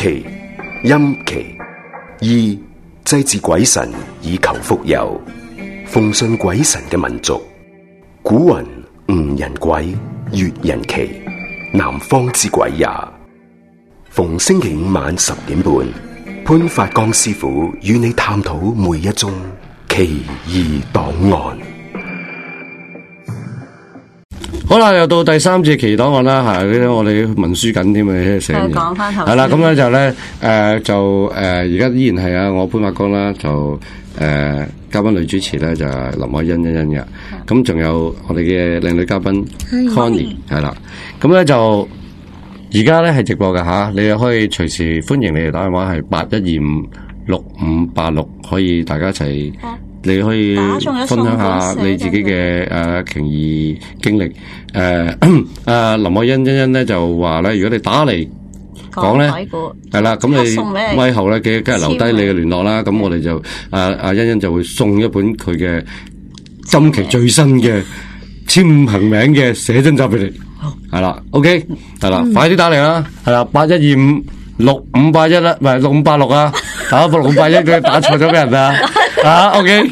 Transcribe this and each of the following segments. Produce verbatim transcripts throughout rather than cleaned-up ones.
祈、陰祈、醫祭祀鬼神以求福佑。奉信鬼神嘅民族，古云吳人鬼，越人奇，南方之鬼也。逢星期五晚十點半，潘發光師傅與你探討每一宗奇異檔案。 好啦，又到第三節奇檔案啦，係我哋文書緊添啊，寫嘢。 講翻頭。 係啦，咁咧就咧，誒、呃，就誒，而、呃、家依然係啊，我潘發光啦，就誒、呃，嘉賓女主持咧就係、林海欣欣欣嘅，咁仲有我哋嘅靚女嘉賓 Connie 係啦，咁咧就。而家咧係直播嘅吓，你又可以隨時歡迎你哋打電話，係八一二五六五八六，可以大家一齊，你可以分享下你自己嘅誒奇異經歷。誒誒，林海欣欣欣咧就話咧，如果你打嚟講咧，係啦，咁你咪後咧嘅，梗係留低你嘅聯絡啦。咁我哋就阿阿欣欣就會送一本佢嘅今期最新嘅簽行名嘅寫真集俾你。係啦 ，OK， 係啦，嗯、快啲打嚟啦，係啦，八一二五六五八一啦，唔係六五八六啊，打六五八一佢打錯咗俾人啊，啊 ，OK，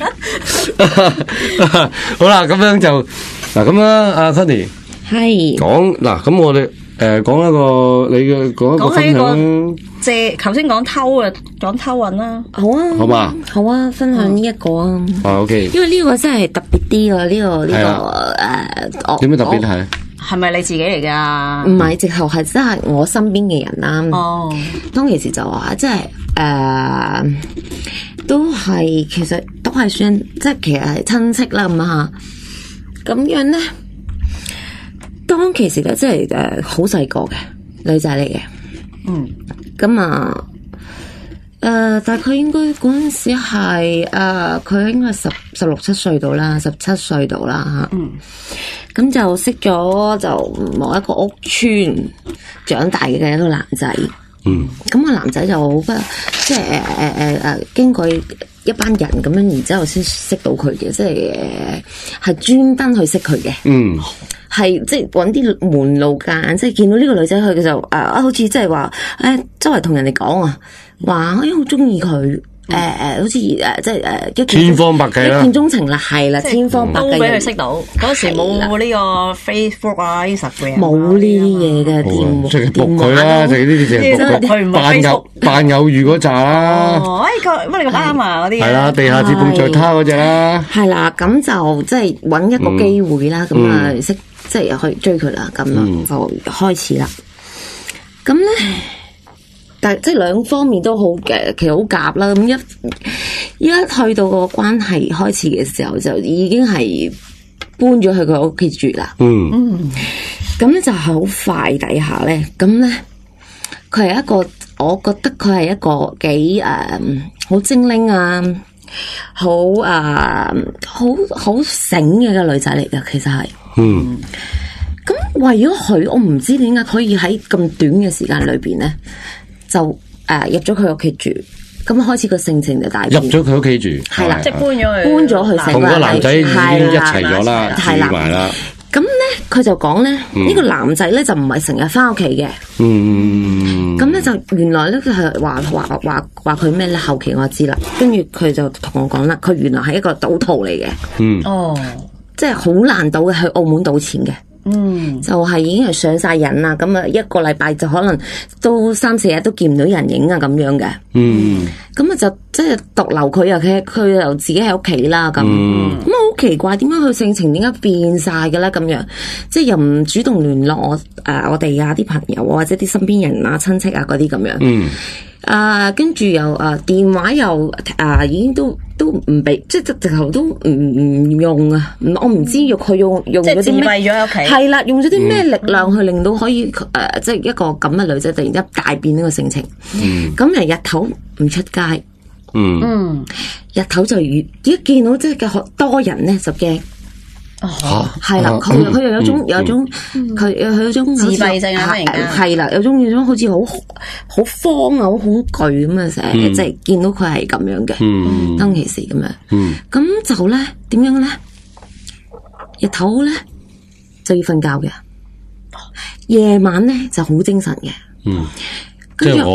好啦，咁樣就嗱咁啦，阿 Connie 係講嗱，咁我哋誒講一個你嘅講一個分享， 借頭先講偷啊，講偷運啦， 好啊， 好嘛， 好啊，分享呢一個啊， 啊 OK， 因為呢個真係特別啲啊，呢、這個呢、這個誒， 點解特別係？ 係咪你自己嚟噶？ 唔係，直頭係真係我身邊嘅人啦。 哦， 當其時就話，即係誒，都係其實都係算，即係其實係親戚啦咁啊吓。咁樣咧，當其時咧，即係誒好細個嘅女仔嚟嘅。 嗯， 咁啊。誒、呃，大概應該嗰陣時係誒，佢、呃、應該十十六七歲到啦，十七歲到啦吓。嗯，咁就識咗就某一個屋村長大嘅一個男仔。嗯，咁個男仔就好不即係誒誒誒誒，經過一班人咁樣，然之後先識到佢嘅，即係係專登去識佢嘅。嗯。係即係搵啲門路間，即係見到呢個女仔佢就誒、啊，好似即係話誒，周圍同人哋講啊，話誒好中意佢，誒誒、呃，好似誒即係誒一千方百計啦， 一見鐘情啦，係啦，千方百計都俾佢識到。嗰時冇呢個 Facebook 啊，Instagram 冇呢啲嘢嘅電即係仆佢啦，就係呢啲就係扮有扮有遇嗰扎啦。 哦，誒個乜你個啱啊嗰啲係啦，地下鐵碰在他嗰隻啦。 係啦，咁就即係搵一個機會啦，咁啊識。即係去追佢啦，咁樣就開始啦。咁咧、嗯，但係即係兩方面都好嘅，其實好夾啦。咁一一去到個關係開始嘅時候，就已經係搬咗去佢屋企住啦。嗯嗯，咁咧就係好快底下咧，咁咧佢係一個，我覺得佢係一個幾誒好精靈啊，好誒好好醒嘅個女仔嚟㗎，其實係。嗯，咁為咗佢，我唔知點解可以喺咁短嘅時間裏邊咧，就誒、呃、入咗佢屋企住，咁開始個性情就大變。 入咗佢屋企住，係啦， 即係搬咗去， 搬咗去， 同個男仔已經一齊咗啦，住埋啦。 咁咧，佢就講咧，呢、嗯、個男仔咧就唔係成日翻屋企嘅。嗯，咁咧就原來咧佢係話話話話佢咩咧？後期我知啦，跟住佢就同我講啦，佢原來係一個賭徒嚟嘅。嗯，哦。即係好難賭嘅，去澳門賭錢嘅，嗯，就係已經係上晒癮啦。咁啊，一個禮拜就可能都三四日都見唔到人影啊，咁樣嘅，嗯，咁啊就即係獨留佢啊，佢佢又自己喺屋企啦，咁，咁啊好奇怪，點解佢性情點解變晒嘅咧？咁樣，即係又唔主動聯絡我誒、呃，我哋啊啲朋友或者啲身邊人啊親戚啊嗰啲咁樣，嗯。啊，跟住又啊，電話又啊，已經都都唔俾，即係直直頭都唔唔用啊！我唔知用佢用用咗啲咩，係啦，用咗啲咩力量去令到可以誒、呃，即係一個咁嘅女仔突然間大變呢個性情。咁誒、嗯，日頭唔出街，嗯嗯，日頭就越一見到即係嘅多人咧就驚。哦，係啦，佢佢又有種有種，佢佢有種自閉症啊， 係啦，有種有種好似好好慌啊，好恐懼咁啊，成日即係見到佢係咁樣嘅，當其時咁樣，咁就咧點樣咧？日頭咧就要瞓覺嘅，夜晚咧就好精神嘅， 嗯，即係我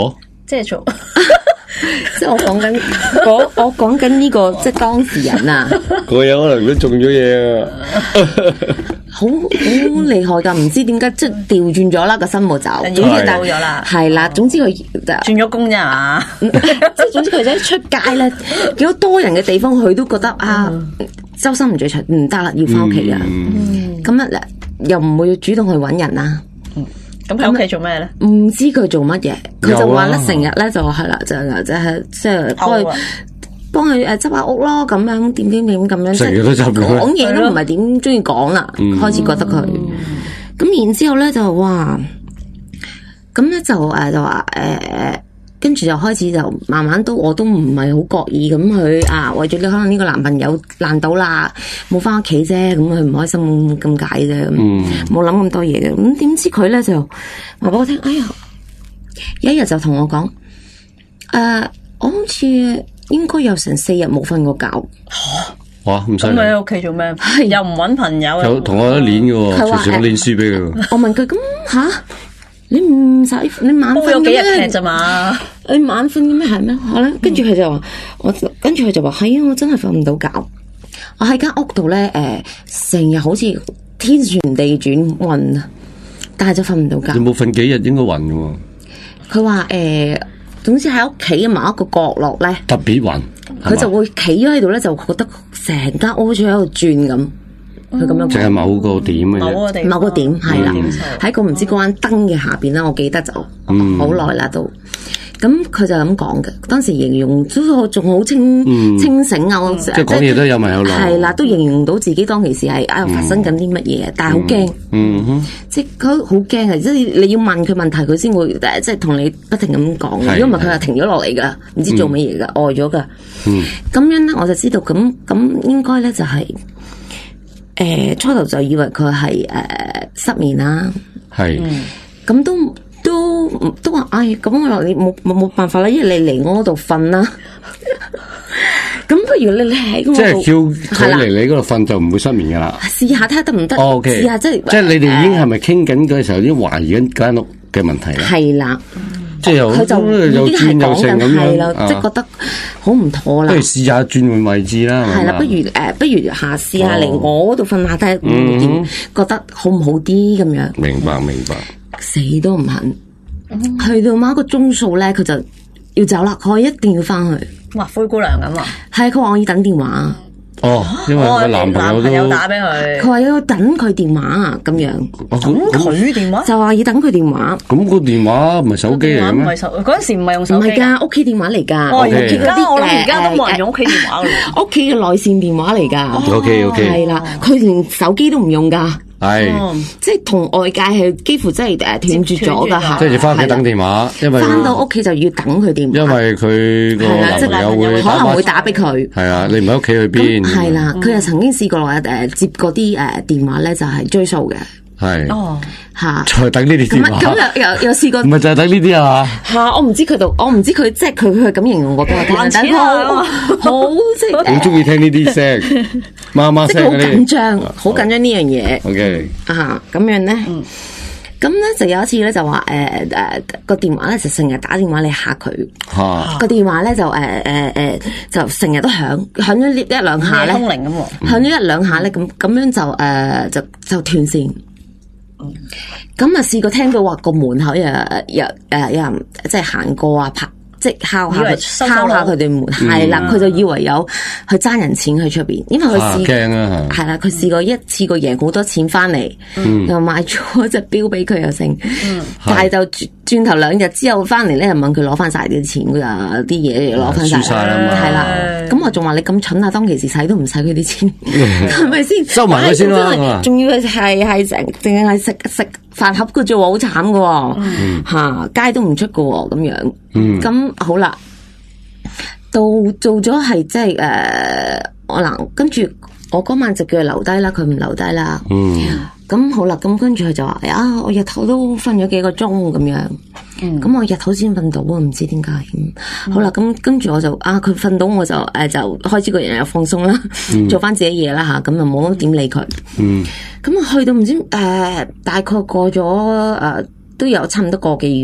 即係做， 即係我講緊我我講緊呢個即係當事人啊， 佢有可能都中咗嘢啊！ 好好厲害噶，唔知點解即係調轉咗啦個新務就，總之就咗啦， 係啦，總之佢轉咗工啫嘛， 即係總之佢一出街咧，見到多人嘅地方，佢都覺得啊，周身唔聚財，唔得啦，要翻屋企啊，咁啊又唔會主動去搵人啦。 咁喺屋企做咩咧？ 唔知佢做乜嘢，佢就話咧成日咧就係啦，就就係即係幫佢幫佢誒執下屋咯，咁樣點點點咁樣， 成日都執佢講嘢都唔係點中意講啦，開始覺得佢咁，然之後咧就哇，咁咧就誒就話誒，跟住就開始就慢慢都我都唔係好覺意咁佢啊，為咗你可能呢個男朋友爛到啦，冇翻屋企啫，咁佢唔開心咁解啫，冇諗咁多嘢嘅。咁點知佢咧就話俾我聽，哎呀，有一日就同我講，誒、呃，我好似應該有成四日冇瞓過覺。 哇，咁犀利！ 咁喺屋企做咩？又唔搵朋友， 有同我一年嘅喎，隨時我練書俾佢。 我問佢咁吓？你唔使你晚瞓有幾日劇咋嘛？ 你晚瞓嘅咩係咩？好啦，跟住佢就話我，跟住佢就話係啊，我真係瞓唔到覺。我喺間屋度咧，誒、呃，成日好似天旋地轉暈啊，但係就瞓唔到覺。 你冇瞓幾日應該暈嘅喎。 佢話誒，總之喺屋企嘅某一個角落咧， 特別暈， 佢就會企咗喺度咧，就覺得成間屋好似喺度轉咁。佢咁樣， 淨係某個點嘅某個點， 某個點係啦，喺個唔知嗰間燈嘅下邊啦，我記得就好耐啦都。咁佢就咁講嘅，當時形容都仲好清清醒啊， 即係講嘢都有埋有落， 係啦，都形容到自己當其時係啊發生緊啲乜嘢，但係好驚， 嗯哼， 即係佢好驚啊！即係你要問佢問題，佢先會誒，即係同你不停咁講。如果唔係，佢又停咗落嚟噶，唔知做乜嘢噶，呆咗噶。咁樣咧，我就知道咁咁應該咧就係。誒、呃，初頭就以為佢係誒失眠啦， 係， 咁、嗯、都都都話，唉，咁我話你冇冇冇辦法啦，因為你嚟我嗰度瞓啦，咁不如你你喺我即係叫佢嚟你嗰度瞓就唔會失眠噶啦， 試下睇下得唔得？ 哦，試下即係， 即係你哋已經係咪傾緊嗰時候已經懷疑緊間屋嘅問題咧？ 係啦。 即係佢就已經係講緊係啦，即係覺得好唔妥啦。 不如試下轉換位置啦。 係啦，不如誒，不如下試下嚟我嗰度瞓下睇下點，覺得好唔好啲咁樣。 明白明白。 死都唔肯，去到某一個鐘數咧，佢就要走啦。佢話一定要翻去。 哇，灰姑娘咁啊！ 係，佢話我要等電話。 哦，因為個男朋友都打俾佢， 佢話要等佢電話啊，咁樣。 等佢電話就話要等佢電話。 咁個電話唔係手機嚟嘅咩？ 唔係手，嗰陣時唔係用手機。 唔係噶，屋企電話嚟噶。 哦，而家我諗而家都冇人用屋企電話噶。 屋企嘅內線電話嚟噶。 O K O K。 係啦，佢連手機都唔用噶。 係， 即係同外界係幾乎真係誒斷絕咗噶吓。 即係要翻屋企等電話，因為翻到屋企就要等佢電話。 因為佢個男朋友會可能會打俾佢。 係啊，你唔喺屋企去邊？ 係啦，佢又曾經試過誒接嗰啲誒電話咧，就係追數嘅。 係哦， 吓， 就係等呢啲電話。 咁又又又試過， 唔係就係等呢啲啊？ 吓，我唔知佢度，我唔知佢即係佢佢係咁形容我俾我聽。但係好好即係好中意聽呢啲聲，媽媽聲嗰啲。 即係好緊張，好緊張呢樣嘢。 O K， 啊咁樣咧，咁咧就有一次咧就話誒誒個電話咧就成日打電話嚟嚇佢。 吓個電話咧就誒誒誒就成日都響，響咗一兩下咧， 通靈咁喎， 響咗一兩下咧，咁咁樣就誒就就斷線。咁啊，試過聽到話個門口又又誒有人即係行過啊，拍即係敲下佢敲下佢哋門，係啦，佢就以為有去爭人錢喺出邊，因為佢試驚啊， 係啦，佢試過一次過贏好多錢翻嚟，又買咗隻錶俾佢又成，但係就轉頭兩日之後翻嚟咧，又問佢攞翻晒啲錢噶，啲嘢攞翻晒，係啦，咁我仲話你咁蠢啊，當其時使都唔使佢啲錢，係咪先？ 收埋佢先啦， 仲要係係成淨係食食飯盒嘅啫喎，好慘噶，吓街都唔出噶咁樣，咁好啦，到做咗係即係誒，我嗱跟住我嗰晚就叫佢留低啦，佢唔留低啦。嗯，咁好啦，咁跟住佢就話啊，我日頭都瞓咗幾個鐘咁樣，咁、嗯、我日頭先瞓到啊，唔知點解。嗯、好啦，咁跟住我就啊，佢瞓到我就誒、呃、就開始個人又放鬆啦，嗯、做翻自己嘢啦吓，咁就冇點理佢。嗯，咁啊去到唔知誒、呃、大概過咗誒、呃、都有差唔多個幾月。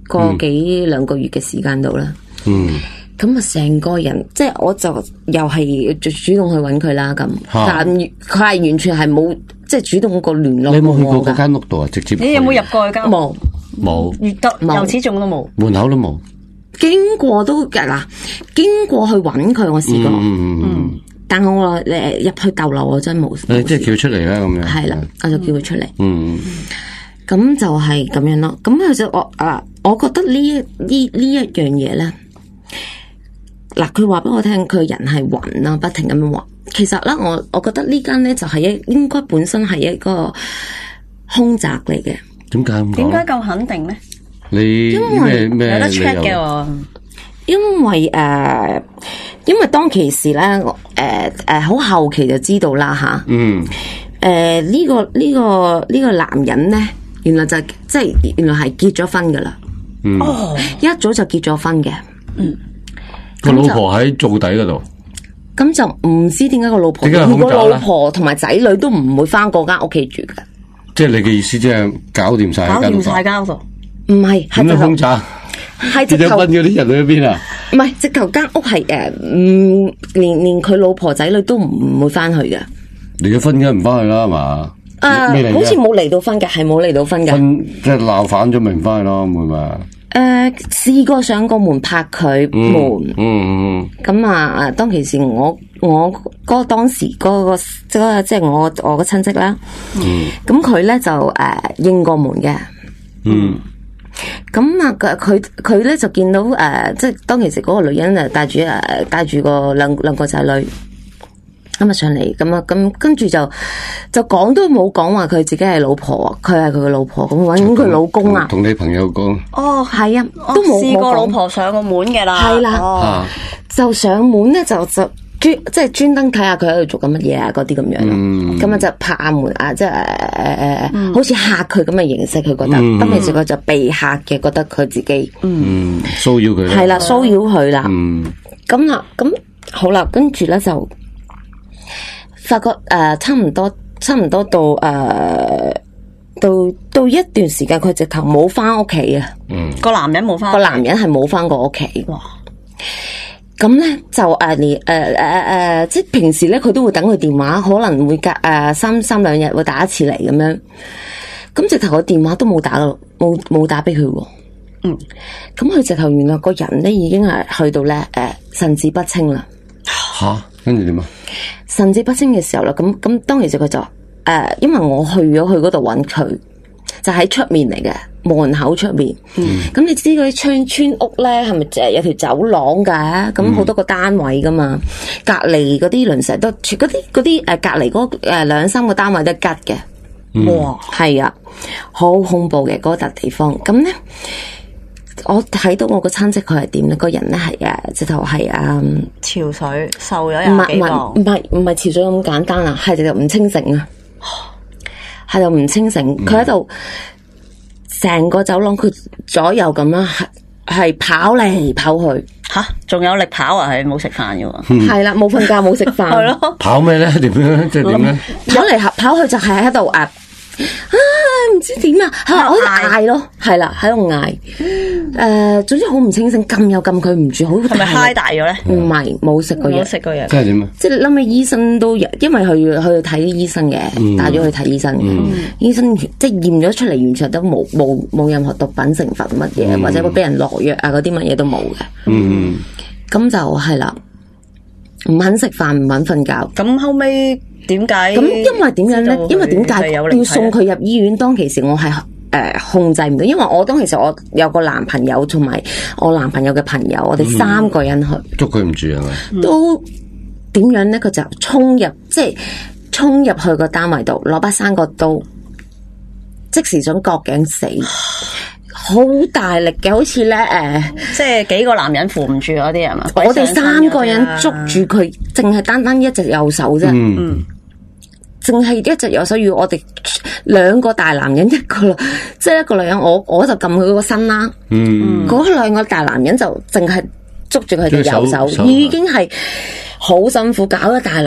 個幾兩個月嘅時間度啦。 嗯。 咁啊，成個人即係我就又係主動去揾佢啦。咁，但佢係完全係冇即係主動個聯絡。 你有冇去過嗰間屋度啊？直接你有冇入過去間屋？ 冇冇， 越得由始終都冇， 門口都冇。 經過都嗱，經過去揾佢，我試過。 嗯嗯。 但係我誒入去逗留，我真冇。 誒，即係叫出嚟啦，咁樣。 係啦，我就叫佢出嚟。 嗯。 咁就係咁樣咯。咁其實我啊，我覺得呢一呢呢一樣嘢咧。嗱，佢話俾我聽，佢人係暈啦，不停咁樣暈。其實咧，我我覺得呢間咧就係一應該本身係一個凶宅嚟嘅。 點解咁講？ 點解咁肯定咧？ 你咩咩有得 check 嘅喎？ 因為誒、呃，因為當其時咧，誒誒好後期就知道啦吓。嗯。誒、呃、呢、這個呢、這個呢、這個男人咧，原來就係、即係原來係結咗婚噶啦。 嗯。 哦。一早就結咗婚嘅。嗯。 個老婆喺灶底嗰度， 咁就唔知點解個老婆，如果老婆同埋仔女都唔會翻嗰間屋企住噶。 即係你嘅意思，即係搞掂晒， 搞掂晒間屋。 唔係，係咁空宅， 係直頭。 結咗婚嗰啲人去咗邊啊？ 唔係，直頭間屋係誒，嗯，連連佢老婆仔女都唔會翻去嘅。 離咗婚梗係唔翻去啦，係嘛？ 誒，好似冇離到婚嘅，係冇離到婚嘅。 婚即係鬧反咗，咪唔翻去咯，會嘛？ 誒，試過上個門拍佢門， 嗯嗯， 咁啊，當其時我我嗰當時嗰個即係即係我我個親戚啦，嗯，咁佢咧就誒應過門嘅，嗯，咁啊佢佢咧就見到誒，即係當其時嗰個女人誒帶住誒帶住個兩兩個仔女。咁啊上嚟，咁啊咁跟住就就講都冇講話佢自己係老婆，佢係佢嘅老婆，咁搵佢老公啊， 同你朋友講， 哦係啊，都冇試過老婆上個門嘅啦， 係啦， 哦、 就上門咧就就專即係專登睇下佢喺度做緊乜嘢啊嗰啲咁樣，咁啊、嗯、就拍下門啊，即係誒誒誒，好似嚇佢咁嘅形式，佢覺得，咁其實佢就被嚇嘅，覺得佢自己嗯騷擾佢， 係啦騷擾佢啦， 嗯， 咁啦咁好啦，跟住咧就。發覺誒、呃，差唔多，差唔多到誒、呃，到到一段時間，佢直頭冇翻屋企啊。 嗯，個男人冇翻， 個男人係冇翻過屋企。哇！咁咧就誒，連誒誒誒，即係平時咧，佢都會等佢電話，可能會隔誒、呃、三三兩日會打一次嚟咁樣。咁直頭個電話都冇打到，冇冇打俾佢。嗯，咁佢直頭原來個人咧已經係去到咧誒、呃、神志不清啦。 吓，跟住點啊？ 神志不清嘅時候啦，咁咁當其時佢就誒、呃，因為我去咗去嗰度揾佢，就喺出面嚟嘅門口出面。嗯，咁你知嗰啲村村屋咧，係咪誒有條走廊噶？咁好多個單位噶嘛，隔籬嗰啲鄰舍都，嗰啲嗰啲誒隔籬嗰誒兩三個單位都吉嘅。 嗯、 哇，係啊，好恐怖嘅嗰笪地方。咁咧。我睇到我個親戚佢係點咧？個人咧係誒，直頭係誒， 潮水瘦咗廿幾磅， 唔係唔係潮水咁簡單啊，係直頭唔清醒啊，係就唔清醒。佢喺度成個走廊，佢左右咁啦，係係跑嚟跑去。 吓，仲有力跑啊？係冇食飯嘅喎。 係啦，冇瞓覺，冇食飯。係咯。 跑咩咧？點樣？即係點咧？ 跑嚟跑去就係喺度誒。啊，唔知點啊，係我喺度嗌咯，係啦，喺度嗌，誒，總之好唔清醒，撳又撳佢唔住，好係咪嗨大咗咧？ 唔係，冇食過嘢， 冇食過嘢， 即係點啊？ 即係諗起醫生都，因為去去睇醫生嘅，帶咗去睇醫生嘅，醫生即係驗咗出嚟，完全都冇冇冇任何毒品成分乜嘢，或者會俾人落藥啊嗰啲乜嘢都冇嘅。嗯，咁就係啦，唔肯食飯，唔肯瞓覺。 咁後尾。點解？咁因為點樣咧？因為點解要送佢入醫院？當其時我係誒、呃、控制唔到，因為我當其時我有個男朋友同埋我男朋友嘅朋友，我哋三個人去， 捉佢唔住係咪？ 都點樣咧？佢就衝入，即係衝入去個單位度，攞把生果刀，即時想割頸死，好大力嘅，好似咧誒， 即係幾個男人扶唔住嗰啲係嘛？ 我哋三個人捉住佢，淨係單單一隻右手啫。嗯。淨係一隻右手，要我哋兩個大男人一個，即係一個女人，我我就撳佢個身啦。嗯，嗰兩個大男人就淨係捉住佢嘅右手，手已經係好辛苦，搞一大輪。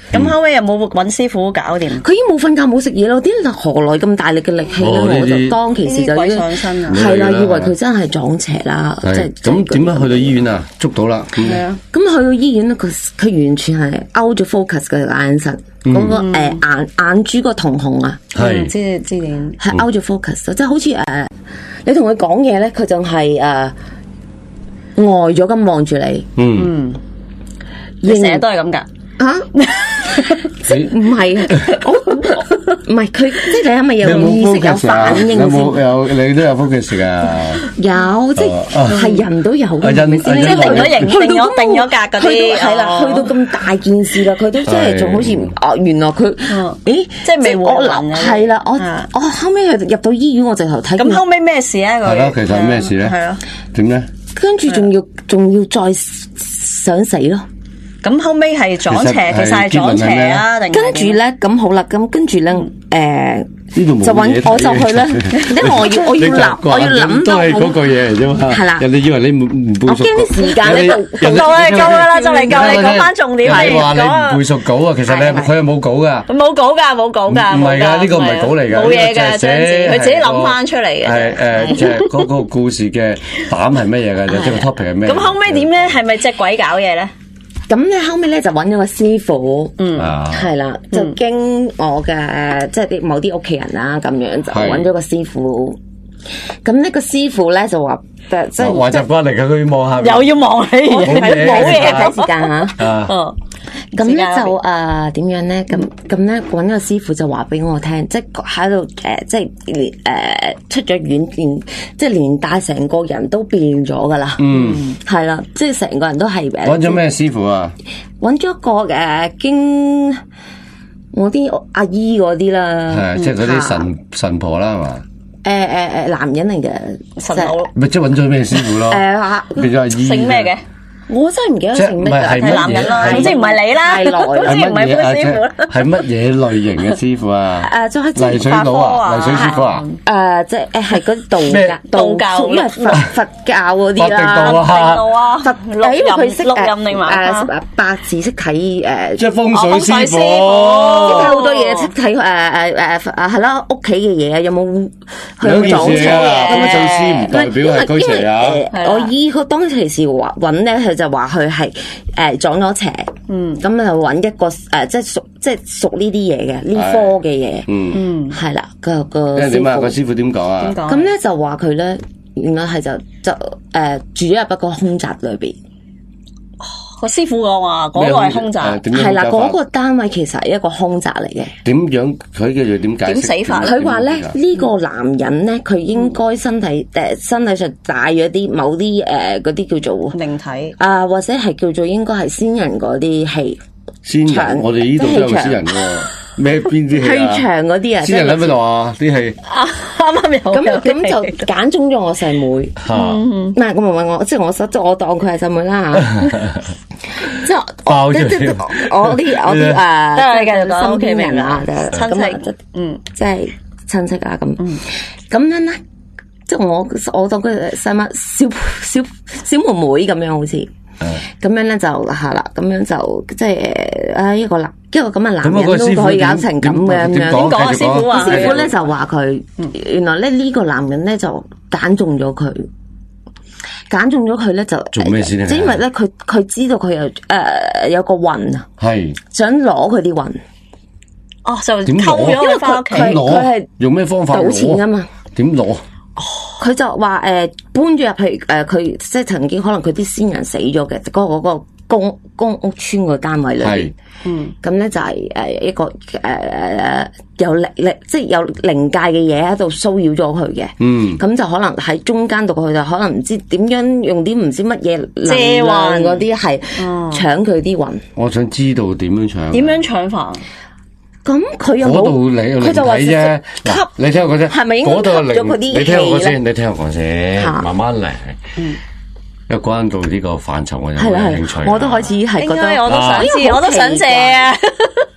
咁後尾有冇揾師傅搞掂？ 佢已經冇瞓覺冇食嘢咯，點何來咁大力嘅力氣咧？ 哦、 我就當其時就已經上身啊， 係啦，以為佢真係撞邪啦，即係咁點樣去到醫院啊？捉到啦， 係啊， 咁去到醫院咧，佢佢完全係 out of focus 嘅眼神，嗰、嗯、個誒、呃、眼眼珠個瞳孔啊， 係知知點係 out of focus，即係好似誒、呃、你同佢講嘢咧，佢就係誒呆咗咁望住你， 嗯， 你成日都係咁噶。 啊，即唔係，唔係佢，即係你係咪有意識有反應先？ 有冇有你都有 focus 噶？ 有，即係人都有嘅， 即係定咗型，定咗定咗格嗰啲， 係啦，去到咁大件事啦，佢都真係仲好似哦，原來佢，誒， 即係未活能啊！ 係啦，我我後尾係入到醫院，我直頭睇。 咁後尾咩事啊？ 係咯，其實係咩事咧？ 係咯， 點咧？ 跟住仲要仲要再想死咯。 咁後尾係撞邪，其實係撞邪啊！定跟住咧，咁好啦，咁跟住咧，誒， 就揾我就去咧，因為我要我要諗，我要諗都係嗰個嘢嚟啫嘛。係啦，人哋以為你唔唔背熟。我驚啲時間咧就夠啦，夠啦，就嚟夠你講翻重點係。 你話你唔背熟稿啊？其實你佢係冇稿噶。 冇稿噶，冇稿噶。 唔係噶，呢個唔係稿嚟噶。 冇嘢噶，寫佢自己諗翻出嚟嘅。 係誒，即係嗰個故事嘅膽係乜嘢嘅？即係個 topic 係咩？ 咁後尾點咧？係咪隻鬼搞嘢咧？ 咁咧後尾咧就揾咗個師傅， 嗯， 係啦，就經我嘅即係啲某啲屋企人啦，咁樣就揾咗個師傅。咁呢個師傅咧就話，即係壞習慣嚟嘅，佢要望下， 又要望你， 冇嘢睇時間吓。 啊， 咁咧就誒點樣咧？咁咁咧揾個師傅就話俾我聽，即係喺度誒，即係連誒出咗院，連即係連帶成個人都變咗噶啦。嗯，係啦，即係成個人都係誒。 揾咗咩師傅啊？ 揾咗一個誒經我啲阿姨嗰啲啦， 係即係嗰啲神神婆啦，係嘛？ 誒誒誒，男人嚟嘅神佬， 咪即係揾咗咩師傅咯？ 誒， 變咗阿姨， 姓咩嘅？ 我真係唔記得姓咩， 係男人啦，總之唔係你啦， 太耐， 總之唔係潘師傅啦。 係乜嘢類型嘅師傅啊？ 誒，就係泥水佬啊，泥水師傅啊？ 誒，即係誒，係嗰啲道咩道教， 屬於係佛佛教嗰啲啦。 道啊， 道啊， 佛，因為佢識錄音定嘛？ 誒八字識睇誒， 即係風水師傅， 識睇好多嘢，識睇誒誒誒誒係咯，屋企嘅嘢啊，有冇去撞邪嘅？ 咁做師唔代表係驅邪啊？ 我依個當其時話揾咧，佢就話佢係。誒撞咗邪，嗯，咁就揾一個誒，即係熟，即係熟呢啲嘢嘅呢科嘅嘢，嗯嗯，係啦，個個師傅， 個師傅點講啊？點講？ 咁咧就話佢咧，原來係就就誒住咗入一個空宅裏邊。 個師傅講話嗰個係空宅， 係啦，嗰個單位其實係一個空宅嚟嘅。 點樣佢叫做點解釋？ 點死法？ 佢話咧呢個男人咧，佢應該身體誒身體上帶咗啲某啲誒嗰啲叫做靈體啊，或者係叫做應該係先人嗰啲氣。 先人，我哋呢度都有先人喎。咩邊啲氣啊？ 氣場嗰啲啊， 先人喺邊度啊？啲氣啱啱有咁咁就揀中咗我細妹，唔係咁唔係我，即係我即係我當佢係細妹啦嚇。即係爆出嚟， 即係我啲我啲誒， 都係繼續講身邊人啊， 親戚， 嗯，即係親戚啊咁。咁樣咧，即係我我當佢細乜小小小妹妹咁樣好似。咁樣咧就係啦，咁樣就即係誒一個男一個咁嘅男人都可以搞成咁嘅咁樣。點講啊？師傅話師傅咧就話佢原來咧呢個男人咧就揀中咗佢，揀中咗佢咧就做咩先咧？ 即係因為咧佢佢知道佢有誒有個運啊，係想攞佢啲運。 哦，就偷咗佢翻屋企。 點攞？用咩方法攞？ 賭錢啊嘛。 點攞？ 佢就話誒、呃、搬咗入去誒，佢、呃、即係曾經可能佢啲先人死咗嘅，嗰、那個嗰、那個公公屋村個單位裏邊，嗯，咁咧就係、是、誒一個誒誒、呃、有靈靈即係有靈界嘅嘢喺度騷擾咗佢嘅，嗯，咁就可能喺中間度佢就可能唔知點樣用啲唔知乜嘢能量嗰啲係搶佢啲魂。 我想知道點樣搶？ 點樣搶法？ 咁佢又冇，佢就話啫。嗱，你聽我講先， 係咪應該吸咗佢啲氣咧？ 你聽我講先，你聽我講先，慢慢嚟。嗯，一關到呢個範疇，我有冇興趣？ 我都開始係覺得， 我都想知，我都想借啊。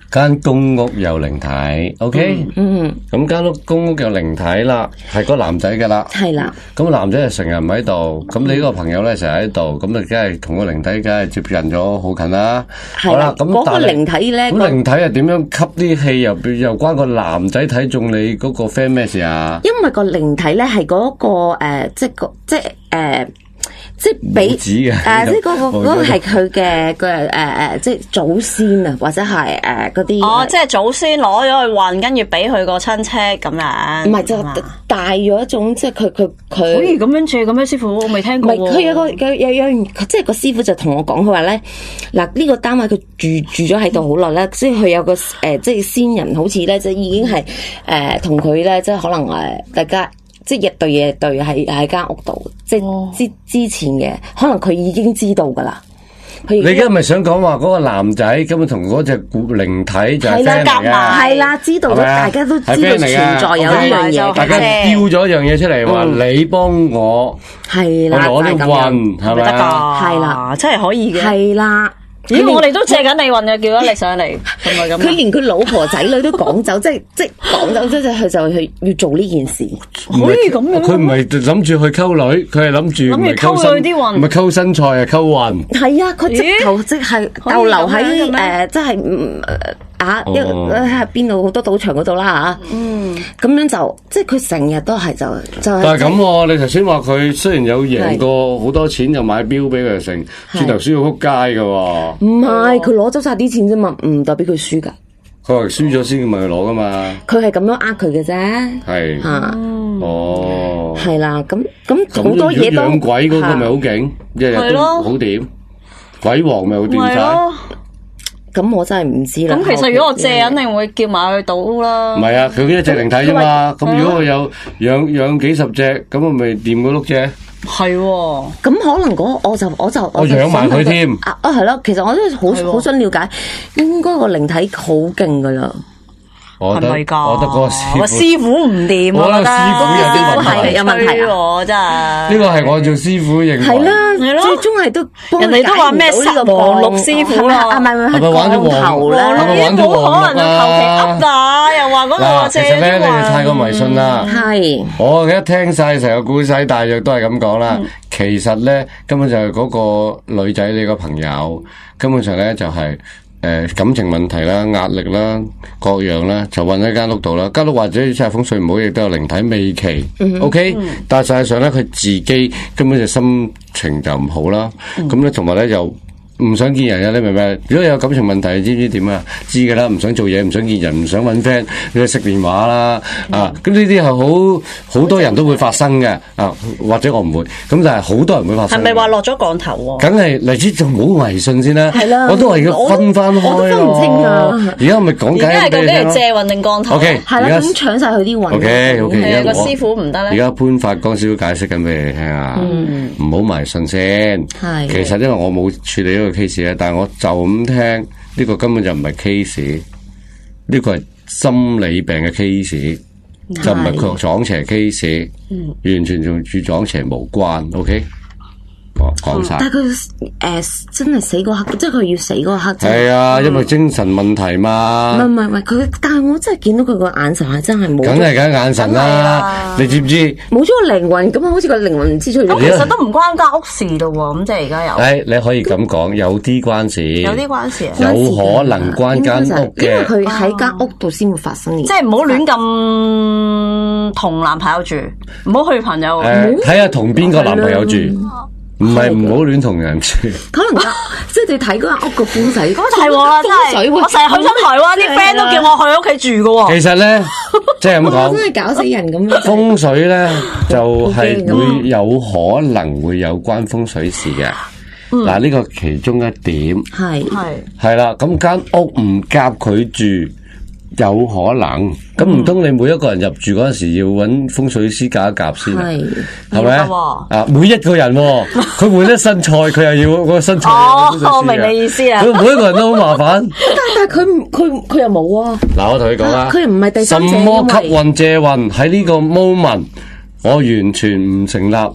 間公屋有靈體 ，OK， 嗯， 咁間屋公屋有靈體啦，係個男仔噶啦， 係啦， 咁男仔就成日唔喺度，咁你呢個朋友咧成日喺度，咁啊，梗係同個靈體梗係接近咗好近啦。好啦，咁嗰個靈體咧， 咁靈體係點樣吸啲氣？又又關個男仔睇中你嗰個 friend 咩事啊？ 因為個靈體咧係嗰個誒，即係個即係誒。即係俾誒，即係嗰個嗰個係佢嘅嘅誒誒，即係祖先啊，或者係誒嗰啲哦，即係祖先攞咗去運，跟住俾佢個親戚咁樣。 唔係就帶咗一種，即係佢佢佢。 可以咁樣住咁樣，師傅我未聽過。 唔係佢有個有有有，即係個師傅就同我講，佢話咧嗱呢個單位佢住住咗喺度好耐啦，所以佢有個誒、呃、即係先人，好似咧即係已經係誒同佢咧，即係可能誒大家。即係日對夜對喺喺間屋度，即係之之前嘅，可能佢已經知道噶啦。 你而家係咪想講話嗰個男仔根本同嗰隻靈體就係 friend 嚟嘅？ 係啦，知道咗，大家都知道存在有呢樣嘢， 大家標咗一樣嘢出嚟，話你幫我係啦， 我攞啲運係咪啊？ 係啦， 真係可以嘅。 係啦。 咦！我哋都借緊你運嘅，叫咗你上嚟，係咪咁？ 佢連佢老婆仔女都趕走，即係即係趕走，即係佢就去要做呢件事。 可以咁樣？ 佢唔係諗住去溝女，佢係諗住諗住溝佢啲運， 唔係溝身材啊，溝運。 係啊，佢直頭即係逗留喺誒，即係啊一喺邊度好多賭場嗰度啦嚇。嗯，咁樣就即係佢成日都係就就。 但係咁，你頭先話佢雖然有贏過好多錢，又買錶俾佢成，轉頭輸到撲街㗎喎。 唔係，佢攞走晒啲錢啫嘛，唔代表佢輸噶。 佢話輸咗先問佢攞噶嘛。 佢係咁樣呃佢嘅啫。 係吓， 哦， 係啦，咁咁好多嘢都養鬼嗰個咪好勁，日日都好掂，鬼王咪好掂晒。 咁我真係唔知啦。 咁其實如果我借，肯定會叫埋去賭啦。 唔係啊，佢一隻靈體啫嘛。咁如果我有養養幾十隻，咁我咪掂個碌啫。 係，咁可能嗰我就我就我養埋佢添。 啊啊係咯，其實我都好好想了解，應該個靈體好勁噶啦。 我覺得，我覺得嗰個師傅， 師傅唔掂，我覺得師傅有啲問題， 有問題喎，真係。 呢個係我做師傅認為。 係啦，最終係都人哋都話咩黃綠師傅啊， 係咪係咪玩咗黃綠啦？係咪玩咗黃綠啊？ 求其噏㗎，又話嗰個借啲運。 其實咧，你哋太過迷信啦。 係。 我一聽晒成個故仔，大約都係咁講啦。其實咧，根本就係嗰個女仔你個朋友，根本上咧就係。誒、呃，感情問題啦、壓力啦、各樣啦，就混喺間屋度啦。間屋或者即係風水唔好，亦都有靈體未期。嗯、OK，嗯、但係實際上咧，佢自己根本就心情就唔好啦。咁咧、嗯，同埋咧又唔想見人啊！你明唔明？如果有感情問題，知唔知點啊？知噶啦，唔想做嘢，唔想見人，唔想搵 friend，你去熄電話啦。嗯、啊，咁呢啲係好好多人都會發生嘅。啊，或者我唔會，咁但係好多人會發生。 係咪話落咗降頭？ 梗係嚟之就唔好迷信先啦。係啦，我都係要分翻開咯。 我都分唔清噶。 而家咪講緊。而家係究竟係借運定降頭 ？OK， 係啦，咁搶晒佢啲運。 OK OK， 係啊，個師傅唔得咧。 而家潘發光師傅解釋緊俾你聽啊，唔好迷信先。係。其實因為我冇處理呢個 case 咧，但係我就咁聽，呢個根本就唔係 case，呢個係心理病嘅 case，就唔係佢撞邪 case，完全同住撞邪無關。OK，講講晒。 但係佢誒真係死嗰刻，即係佢要死嗰刻。 係啊，因為精神問題嘛。 唔係唔係唔係，佢但係我真係見到佢個眼神係真係冇。 梗係梗眼神啦，你知唔知？ 冇咗個靈魂，咁啊好似個靈魂唔知出咗。 其實都唔關間屋事咯喎，咁即係而家有。 誒，你可以咁講，有啲關事。有啲關事啊。 有可能關間屋嘅。 因為佢喺間屋度先會發生嘅。 即係唔好亂咁同男朋友住，唔好去朋友。 誒，睇下同邊個男朋友住。唔係唔好亂同人住， 可能即係你睇嗰間屋個風水， 咁就係喎，真係我成日去咗台灣，啲 friend 都叫我去屋企住噶喎。 其實咧，即係咁講， 真係搞死人咁樣。 風水咧就係會有可能會有關風水事嘅。嗱，呢個其中一點係係係啦，咁間屋唔夾佢住。有可能，咁唔通你每一個人入住嗰陣時要揾風水師夾一夾先啊？係咪啊？每一個人，佢換一身菜，佢又要嗰個身菜。 哦，我明你意思啊！ 佢每一個人都好麻煩。 但係佢佢佢又冇啊！ 嗱，我同你講啦， 佢唔係第三者。 什麼吸運借運喺呢個 moment，我完全唔成立。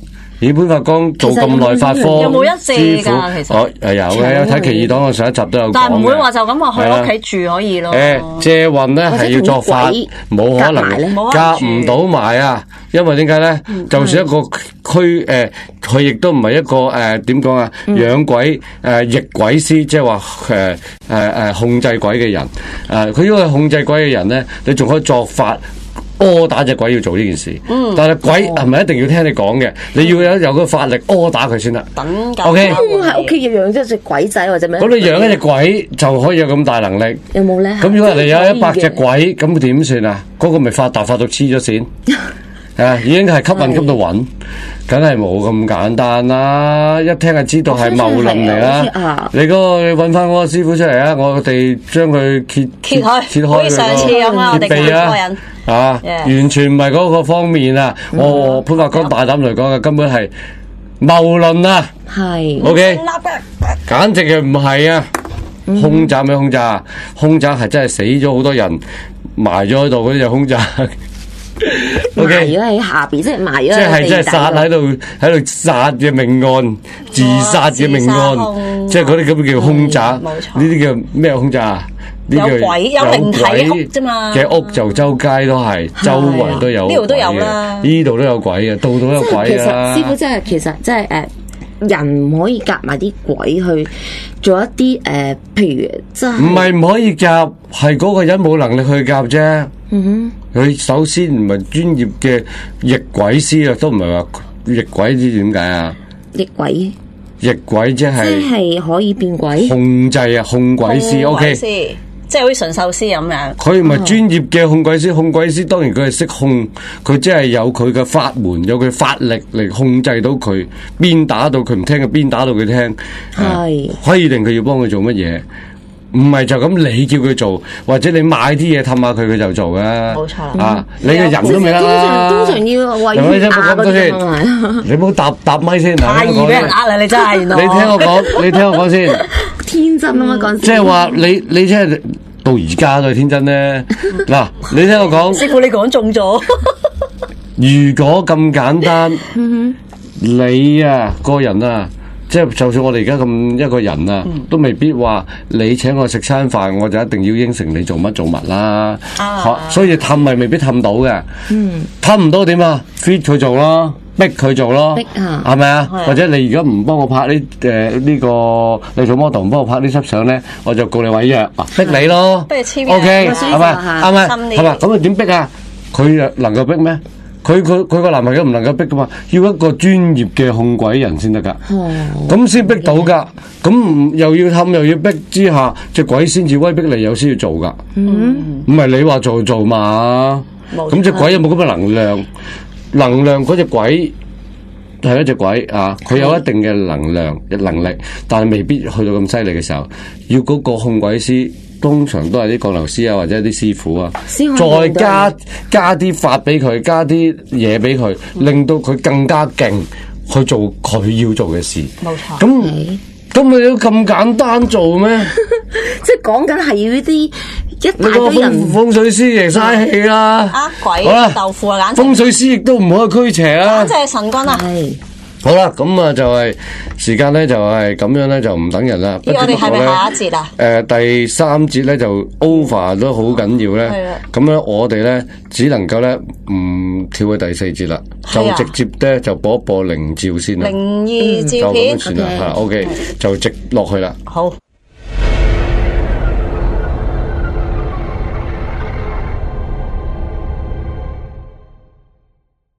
咦，潘發光做咁耐法科， 有冇一借㗎？其實哦，誒有嘅，有睇奇異檔，我上一集都有講嘅。 但係唔會話就咁話去屋企住可以咯。 誒，借運咧係要作法，冇可能夾唔到埋啊！因為點解咧？就算一個區誒，佢亦都唔係一個誒點講啊？養鬼誒役鬼師，即係話誒誒誒控制鬼嘅人。誒，佢因為控制鬼嘅人咧，你仲可以作法。柯打隻鬼要做呢件事，嗯、但係鬼係咪一定要聽你講嘅？你要有有個法力柯打佢先得。 等緊。 O K， 喺屋企養咗隻鬼仔或者咩？ 咁你養一隻鬼就可以有咁大能力？ 有冇咧？ 咁如果人哋有一百隻鬼，咁點算啊？嗰、嗰個咪發達發到黐咗線？啊，已經係吸運吸到穩，梗係冇咁簡單啦！一聽就知道係謬論嚟啦。你嗰個你揾翻嗰個師傅出嚟啊！我哋將佢揭揭開， 揭開好似上次咁啊！我哋揭開人啊，完全唔係嗰個方面啊！我潘發光大膽嚟講嘅，根本係謬論啊！ 係 ，OK，簡直係唔係啊！凶宅咩凶宅？凶宅係真係死咗好多人，埋咗喺度嗰啲就凶宅。 埋咗喺下邊，即係埋咗。即係即係殺喺度，喺度殺嘅命案，自殺嘅命案，即係嗰啲咁叫凶宅。呢啲叫咩凶宅啊？ 有鬼有靈體屋啫嘛。嘅屋就周街都係，周圍都有。 呢度都有啦， 呢度都有鬼嘅，度度都有鬼啊。 師傅真係其實即係誒。人唔可以夾埋啲鬼去做一啲誒、呃，譬如即係唔係唔可以夾，係嗰個人冇能力去夾啫。嗯哼，佢首先唔係專業嘅役鬼師啊，都唔係話役鬼，知點解啊？ 役鬼， 役鬼即係即係可以變鬼， 控制啊，控鬼師。O K。 即係好似純壽司咁樣， 佢唔係專業嘅控鬼師，控鬼師當然佢係識控，佢即係有佢嘅法門，有佢法力嚟控制到佢，邊打到佢唔聽嘅，邊打到佢聽，係、啊、可以令佢要幫佢做乜嘢，唔係就咁你叫佢做，或者你買啲嘢氹下佢，佢就做嘅。冇錯啊，你嘅人都未啦。通常通常要喂魚鴨嗰啲， 你唔好搭搭咪先。 太易俾人呃啦，你真係。 你聽我講，你聽我講先。 天真啊嘛，講即係話你你即係。到而家都係天真咧，嗱，你聽我講， 師傅你講中咗。 如果咁簡單，你啊個人啊，即係就算我哋而家咁一個人啊，都未必話你請我食餐飯，我就一定要應承你做乜做乜啦。啊，所以氹咪未必氹到嘅，氹唔到點啊 ？fit 佢做咯。逼佢做咯，係咪啊？或者你而家唔幫我拍呢誒呢個你做 model 唔幫我拍呢輯相咧，我就告你毀約，逼你咯。 不如簽約 O K 係咪？係咪？係咪？咁你點逼啊？佢能夠逼咩？佢佢佢個男朋友唔能夠逼噶嘛？要一個專業嘅控鬼人先得噶。咁先逼到噶。咁又要氹又要逼之下，隻鬼先至威逼你有先要做噶。唔係你話做做嘛？咁隻鬼有冇咁嘅能量？能量嗰隻鬼係一隻鬼啊，佢有一定嘅能量嘅能力，但係未必去到咁犀利嘅時候，要嗰個控鬼師通常都係啲降頭師啊，或者啲師傅啊，再加加啲法俾佢，加啲嘢俾佢，令到佢更加勁去做佢要做嘅事。冇錯。咁咁你都咁簡單做咩？ 即係講緊係要呢啲。一大堆人風水師亦嘥氣啦， 呃鬼豆腐啊，簡直風水師亦都唔可以驅邪啊， 簡直係神棍啊！ 好啦，咁啊就係時間咧就係咁樣咧就唔等人啦。 我哋係咪下一節啊？ 誒，第三節咧就 over 都好緊要咧。咁咧我哋咧只能夠咧唔跳去第四節啦，就直接咧就播一播靈照先啦。 靈異照片就咁算啦，吓 OK，就直落去啦。 好。